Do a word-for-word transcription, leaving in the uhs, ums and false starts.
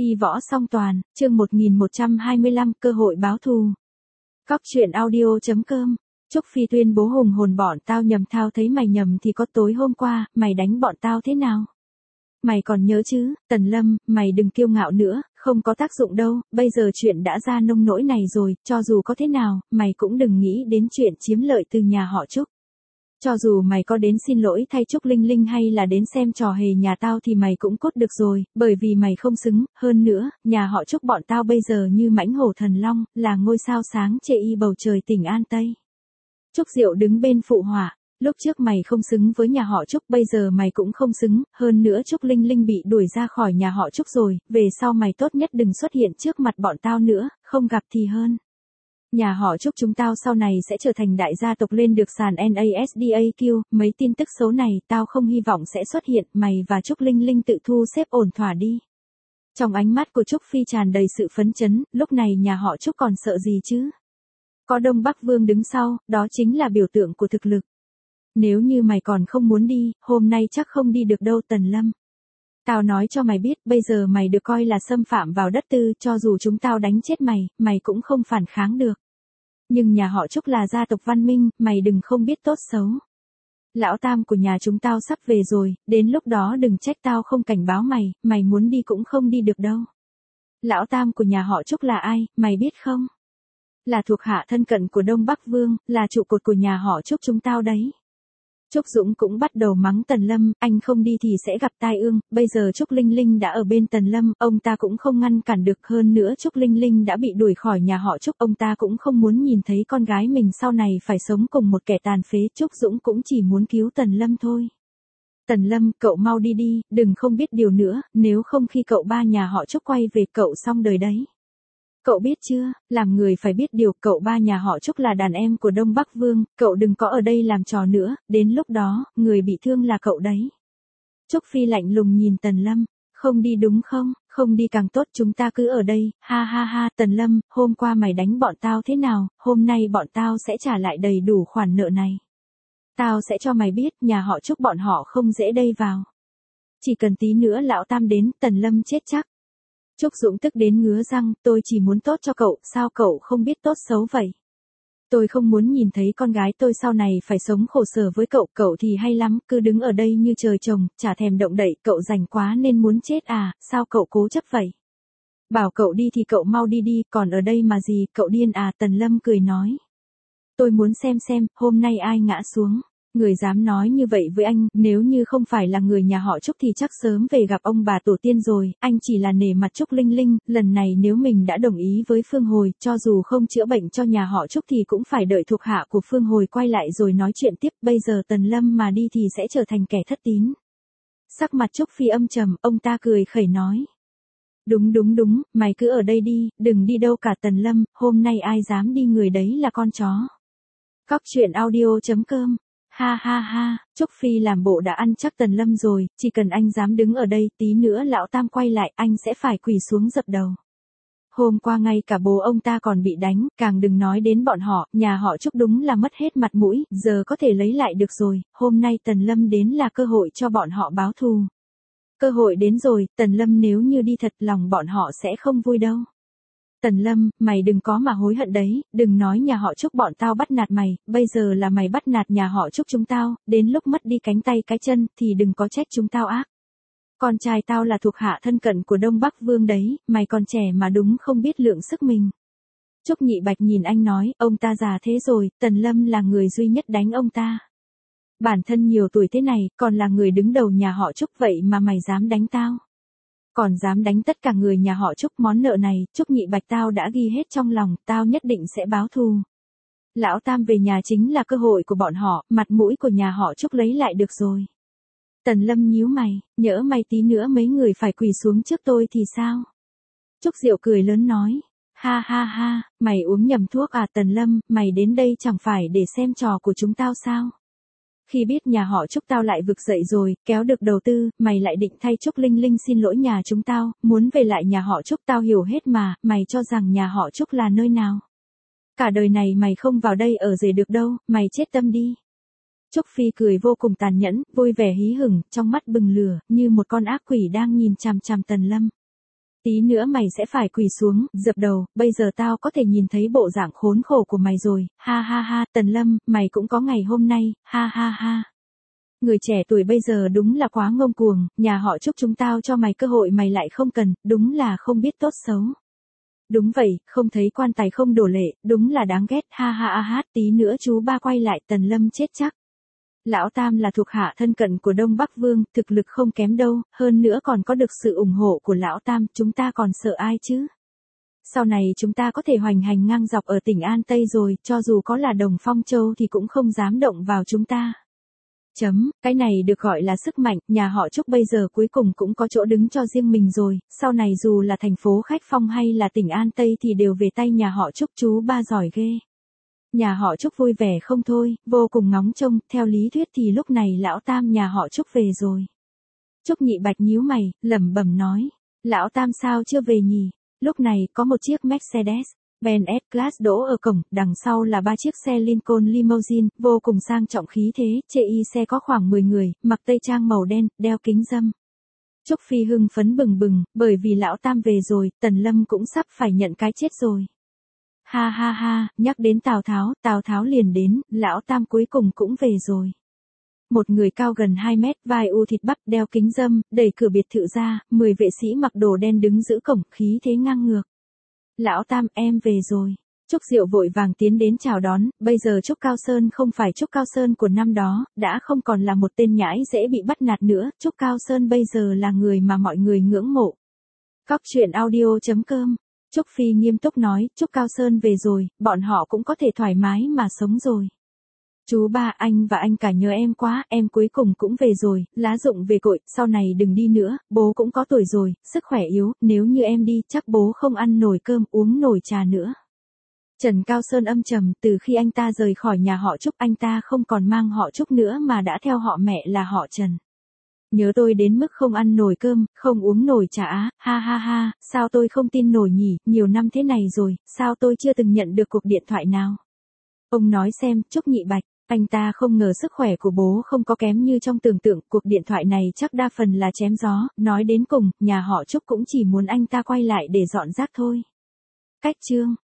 Y võ song toàn, chương một nghìn một trăm hai mươi lăm, cơ hội báo thù. Cóc truyện audio chấm com. Trúc Phi tuyên bố hùng hồn bọn tao nhầm, thao thấy mày nhầm thì có tối hôm qua, mày đánh bọn tao thế nào? Mày còn nhớ chứ, Tần Lâm, mày đừng kiêu ngạo nữa, không có tác dụng đâu, bây giờ chuyện đã ra nông nỗi này rồi, cho dù có thế nào, mày cũng đừng nghĩ đến chuyện chiếm lợi từ nhà họ Trúc. Cho dù mày có đến xin lỗi thay Trúc Linh Linh hay là đến xem trò hề nhà tao thì mày cũng cốt được rồi, bởi vì mày không xứng, hơn nữa, nhà họ Trúc bọn tao bây giờ như mãnh hổ thần long, là ngôi sao sáng chê y bầu trời tỉnh An Tây. Trúc Diệu đứng bên phụ họa, lúc trước mày không xứng với nhà họ Trúc, bây giờ mày cũng không xứng, hơn nữa Trúc Linh Linh bị đuổi ra khỏi nhà họ Trúc rồi, về sau mày tốt nhất đừng xuất hiện trước mặt bọn tao nữa, không gặp thì hơn. Nhà họ Trúc chúng tao sau này sẽ trở thành đại gia tộc lên được sàn NASDAQ, mấy tin tức xấu này tao không hy vọng sẽ xuất hiện, mày và Trúc Linh Linh tự thu xếp ổn thỏa đi. Trong ánh mắt của Trúc Phi tràn đầy sự phấn chấn, lúc này nhà họ Trúc còn sợ gì chứ? Có Đông Bắc Vương đứng sau, đó chính là biểu tượng của thực lực. Nếu như mày còn không muốn đi, hôm nay chắc không đi được đâu Tần Lâm. Tao nói cho mày biết, bây giờ mày được coi là xâm phạm vào đất tư, cho dù chúng tao đánh chết mày, mày cũng không phản kháng được. Nhưng nhà họ Trúc là gia tộc văn minh, mày đừng không biết tốt xấu. Lão tam của nhà chúng tao sắp về rồi, đến lúc đó đừng trách tao không cảnh báo mày, mày muốn đi cũng không đi được đâu. Lão tam của nhà họ Trúc là ai, mày biết không? Là thuộc hạ thân cận của Đông Bắc Vương, là trụ cột của nhà họ Trúc chúng tao đấy. Trúc Dũng cũng bắt đầu mắng Tần Lâm, anh không đi thì sẽ gặp tai ương, bây giờ Trúc Linh Linh đã ở bên Tần Lâm, ông ta cũng không ngăn cản được, hơn nữa Trúc Linh Linh đã bị đuổi khỏi nhà họ Trúc, ông ta cũng không muốn nhìn thấy con gái mình sau này phải sống cùng một kẻ tàn phế, Trúc Dũng cũng chỉ muốn cứu Tần Lâm thôi. Tần Lâm, cậu mau đi đi, đừng không biết điều nữa, nếu không khi cậu ba nhà họ Trúc quay về cậu xong đời đấy. Cậu biết chưa, làm người phải biết điều, cậu ba nhà họ Trúc là đàn em của Đông Bắc Vương, cậu đừng có ở đây làm trò nữa, đến lúc đó, người bị thương là cậu đấy. Trúc Phi lạnh lùng nhìn Tần Lâm, không đi đúng không, không đi càng tốt, chúng ta cứ ở đây, ha ha ha, Tần Lâm, hôm qua mày đánh bọn tao thế nào, hôm nay bọn tao sẽ trả lại đầy đủ khoản nợ này. Tao sẽ cho mày biết, nhà họ Trúc bọn họ không dễ đây vào. Chỉ cần tí nữa lão tam đến, Tần Lâm chết chắc. Trúc Dũng tức đến ngứa răng, tôi chỉ muốn tốt cho cậu, sao cậu không biết tốt xấu vậy? Tôi không muốn nhìn thấy con gái tôi sau này phải sống khổ sở với cậu, cậu thì hay lắm, cứ đứng ở đây như trời trồng, chả thèm động đậy, cậu rảnh quá nên muốn chết à, sao cậu cố chấp vậy? Bảo cậu đi thì cậu mau đi đi, còn ở đây mà gì, cậu điên à, Tần Lâm cười nói. Tôi muốn xem xem, hôm nay ai ngã xuống. Người dám nói như vậy với anh, nếu như không phải là người nhà họ Trúc thì chắc sớm về gặp ông bà tổ tiên rồi, anh chỉ là nể mặt Trúc Linh Linh, lần này nếu mình đã đồng ý với Phương Hồi, cho dù không chữa bệnh cho nhà họ Trúc thì cũng phải đợi thuộc hạ của Phương Hồi quay lại rồi nói chuyện tiếp, bây giờ Tần Lâm mà đi thì sẽ trở thành kẻ thất tín. Sắc mặt Trúc Phi âm trầm, ông ta cười khẩy nói. Đúng đúng đúng, mày cứ ở đây đi, đừng đi đâu cả Tần Lâm, hôm nay ai dám đi người đấy là con chó. Cóc truyện audio chấm com. Ha ha ha, Trúc Phi làm bộ đã ăn chắc Tần Lâm rồi, chỉ cần anh dám đứng ở đây, tí nữa lão tam quay lại, anh sẽ phải quỳ xuống dập đầu. Hôm qua ngay cả bố ông ta còn bị đánh, càng đừng nói đến bọn họ, nhà họ Trúc đúng là mất hết mặt mũi, giờ có thể lấy lại được rồi, hôm nay Tần Lâm đến là cơ hội cho bọn họ báo thù. Cơ hội đến rồi, Tần Lâm nếu như đi thật lòng bọn họ sẽ không vui đâu. Tần Lâm, mày đừng có mà hối hận đấy, đừng nói nhà họ Trúc bọn tao bắt nạt mày, bây giờ là mày bắt nạt nhà họ Trúc chúng tao, đến lúc mất đi cánh tay cái chân, thì đừng có trách chúng tao ác. Con trai tao là thuộc hạ thân cận của Đông Bắc Vương đấy, mày còn trẻ mà đúng không biết lượng sức mình. Trúc Nhị Bạch nhìn anh nói, ông ta già thế rồi, Tần Lâm là người duy nhất đánh ông ta. Bản thân nhiều tuổi thế này, còn là người đứng đầu nhà họ Trúc vậy mà mày dám đánh tao. Còn dám đánh tất cả người nhà họ Trúc, món nợ này, Trúc Nhị Bạch tao đã ghi hết trong lòng, tao nhất định sẽ báo thù. Lão tam về nhà chính là cơ hội của bọn họ, mặt mũi của nhà họ Trúc lấy lại được rồi. Tần Lâm nhíu mày, nhỡ mày tí nữa mấy người phải quỳ xuống trước tôi thì sao? Trúc Diệu cười lớn nói, ha ha ha, mày uống nhầm thuốc à Tần Lâm, mày đến đây chẳng phải để xem trò của chúng tao sao? Khi biết nhà họ Trúc tao lại vực dậy rồi, kéo được đầu tư, mày lại định thay Trúc Linh Linh xin lỗi nhà chúng tao, muốn về lại nhà họ Trúc, tao hiểu hết mà, mày cho rằng nhà họ Trúc là nơi nào? Cả đời này mày không vào đây ở rể được đâu, mày chết tâm đi. Trúc Phi cười vô cùng tàn nhẫn, vui vẻ hí hửng, trong mắt bừng lửa, như một con ác quỷ đang nhìn chằm chằm Tần Lâm. Tí nữa mày sẽ phải quỳ xuống, dập đầu, bây giờ tao có thể nhìn thấy bộ dạng khốn khổ của mày rồi, ha ha ha, Tần Lâm, mày cũng có ngày hôm nay, ha ha ha. Người trẻ tuổi bây giờ đúng là quá ngông cuồng, nhà họ Trúc chúng tao cho mày cơ hội mày lại không cần, đúng là không biết tốt xấu. Đúng vậy, không thấy quan tài không đổ lệ, đúng là đáng ghét, ha ha ha hát, tí nữa chú ba quay lại Tần Lâm chết chắc. Lão Tam là thuộc hạ thân cận của Đông Bắc Vương, thực lực không kém đâu, hơn nữa còn có được sự ủng hộ của Lão Tam, chúng ta còn sợ ai chứ? Sau này chúng ta có thể hoành hành ngang dọc ở tỉnh An Tây rồi, cho dù có là Đồng Phong Châu thì cũng không dám động vào chúng ta. Chấm, cái này được gọi là sức mạnh, nhà họ Trúc bây giờ cuối cùng cũng có chỗ đứng cho riêng mình rồi, sau này dù là thành phố Khách Phong hay là tỉnh An Tây thì đều về tay nhà họ Trúc, chú ba giỏi ghê. Nhà họ Trúc vui vẻ không thôi, vô cùng ngóng trông, theo lý thuyết thì lúc này Lão Tam nhà họ Trúc về rồi. Trúc Nhị Bạch nhíu mày, lẩm bẩm nói, Lão Tam sao chưa về nhỉ? Lúc này có một chiếc Mercedes Benz S-Class đỗ ở cổng, đằng sau là ba chiếc xe Lincoln Limousine, vô cùng sang trọng khí thế, chê y xe có khoảng mười người, mặc tây trang màu đen, đeo kính râm. Trúc Phi hưng phấn bừng bừng, bởi vì Lão Tam về rồi, Tần Lâm cũng sắp phải nhận cái chết rồi. Ha ha ha, nhắc đến Tào Tháo, Tào Tháo liền đến, Lão Tam cuối cùng cũng về rồi. Một người cao gần hai mét, vai u thịt bắp, đeo kính râm, đẩy cửa biệt thự ra, mười vệ sĩ mặc đồ đen đứng giữ cổng, khí thế ngang ngược. Lão Tam, em về rồi. Trúc Diệu vội vàng tiến đến chào đón, bây giờ Trúc Cao Sơn không phải Trúc Cao Sơn của năm đó, đã không còn là một tên nhãi dễ bị bắt nạt nữa, Trúc Cao Sơn bây giờ là người mà mọi người ngưỡng mộ. Cóc truyện audio chấm com. Trúc Phi nghiêm túc nói, Trúc Cao Sơn về rồi, bọn họ cũng có thể thoải mái mà sống rồi. Chú ba, anh và anh cả nhớ em quá, em cuối cùng cũng về rồi, lá rụng về cội, sau này đừng đi nữa, bố cũng có tuổi rồi, sức khỏe yếu, nếu như em đi, chắc bố không ăn nổi cơm, uống nổi trà nữa. Trần Cao Sơn âm trầm, từ khi anh ta rời khỏi nhà họ Trúc, anh ta không còn mang họ Trúc nữa mà đã theo họ mẹ là họ Trần. Nhớ tôi đến mức không ăn nổi cơm, không uống nổi trà á, ha ha ha, sao tôi không tin nổi nhỉ, nhiều năm thế này rồi, sao tôi chưa từng nhận được cuộc điện thoại nào. Ông nói xem, Trúc Nhị Bạch, anh ta không ngờ sức khỏe của bố không có kém như trong tưởng tượng, cuộc điện thoại này chắc đa phần là chém gió, nói đến cùng, nhà họ Trúc cũng chỉ muốn anh ta quay lại để dọn rác thôi. Cách chương